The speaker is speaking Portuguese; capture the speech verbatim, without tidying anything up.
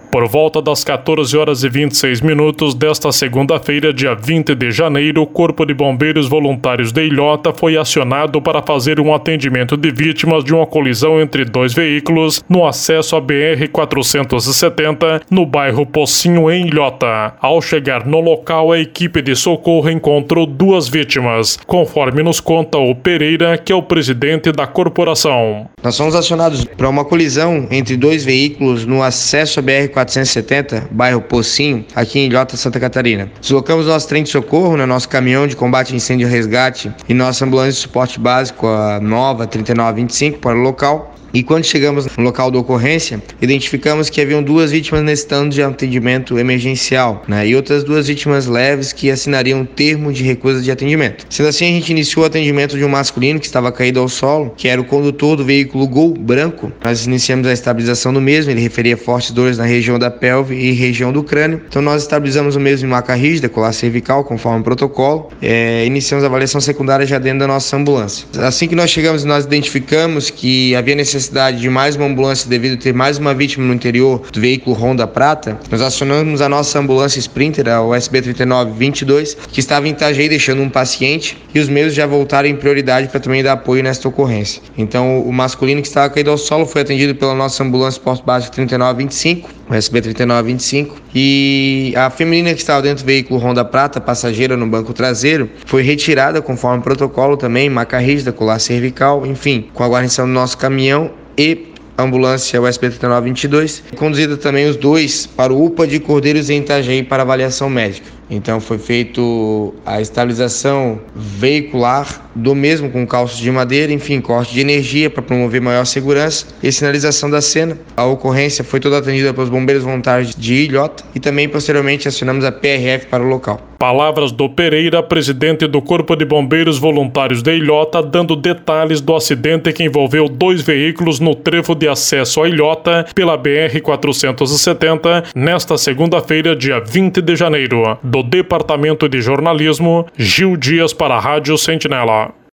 Por volta das quatorze horas e vinte e seis minutos desta segunda-feira, dia vinte de janeiro, o Corpo de Bombeiros Voluntários de Ilhota foi acionado para fazer um atendimento de vítimas de uma colisão entre dois veículos no acesso à B R quatrocentos e setenta, no bairro Pocinho, em Ilhota. Ao chegar no local, a equipe de socorro encontrou duas vítimas, conforme nos conta o Pereira, que é o presidente da corporação. Nós fomos acionados para uma colisão entre dois veículos no acesso à B R quatrocentos e setenta, bairro Pocinho, aqui em Ilhota, Santa Catarina. Deslocamos nosso trem de socorro, né, nosso caminhão de combate a incêndio e resgate e nossa ambulância de suporte básico, a nova trinta e nove vinte e cinco, para o local. E quando chegamos no local da ocorrência, identificamos que haviam duas vítimas necessitando de atendimento emergencial, né, e outras duas vítimas leves que assinariam um termo de recusa de atendimento. Sendo assim, a gente iniciou o atendimento de um masculino que estava caído ao solo, que era o condutor do veículo Gol branco. Nós iniciamos a estabilização do mesmo, ele referia fortes dores na região da pelve e região do crânio. Então nós estabilizamos o mesmo em maca rígida, colar cervical, conforme o protocolo. É, iniciamos a avaliação secundária já dentro da nossa ambulância. Assim que nós chegamos, nós identificamos que havia necessidade necessidade de mais uma ambulância devido a ter mais uma vítima no interior do veículo Honda Prata. Nós acionamos a nossa ambulância Sprinter, a U S B trinta e nove vinte e dois, que estava em Itajaí deixando um paciente, e os meios já voltaram em prioridade para também dar apoio nesta ocorrência. Então o masculino que estava caído ao solo foi atendido pela nossa ambulância Porto Básico trinta e nove vinte e cinco, U S B trinta e nove vinte e cinco, e a feminina que estava dentro do veículo Honda Prata, passageira no banco traseiro, foi retirada conforme o protocolo também, maca rígida, colar cervical, enfim, com a guarnição do nosso caminhão e a ambulância U S B trinta e nove vinte e dois, conduzida também os dois para o U P A de Cordeiros em Itajaí para avaliação médica. Então foi feito a estabilização veicular do mesmo com calços de madeira, enfim, corte de energia para promover maior segurança e sinalização da cena. A ocorrência foi toda atendida pelos bombeiros voluntários de Ilhota e também posteriormente acionamos a P R F para o local. Palavras do Pereira, presidente do Corpo de Bombeiros Voluntários de Ilhota, dando detalhes do acidente que envolveu dois veículos no trevo de acesso a Ilhota pela B R quatrocentos e setenta nesta segunda-feira, dia vinte de janeiro. Do Departamento de Jornalismo, Gil Dias para a Rádio Sentinela.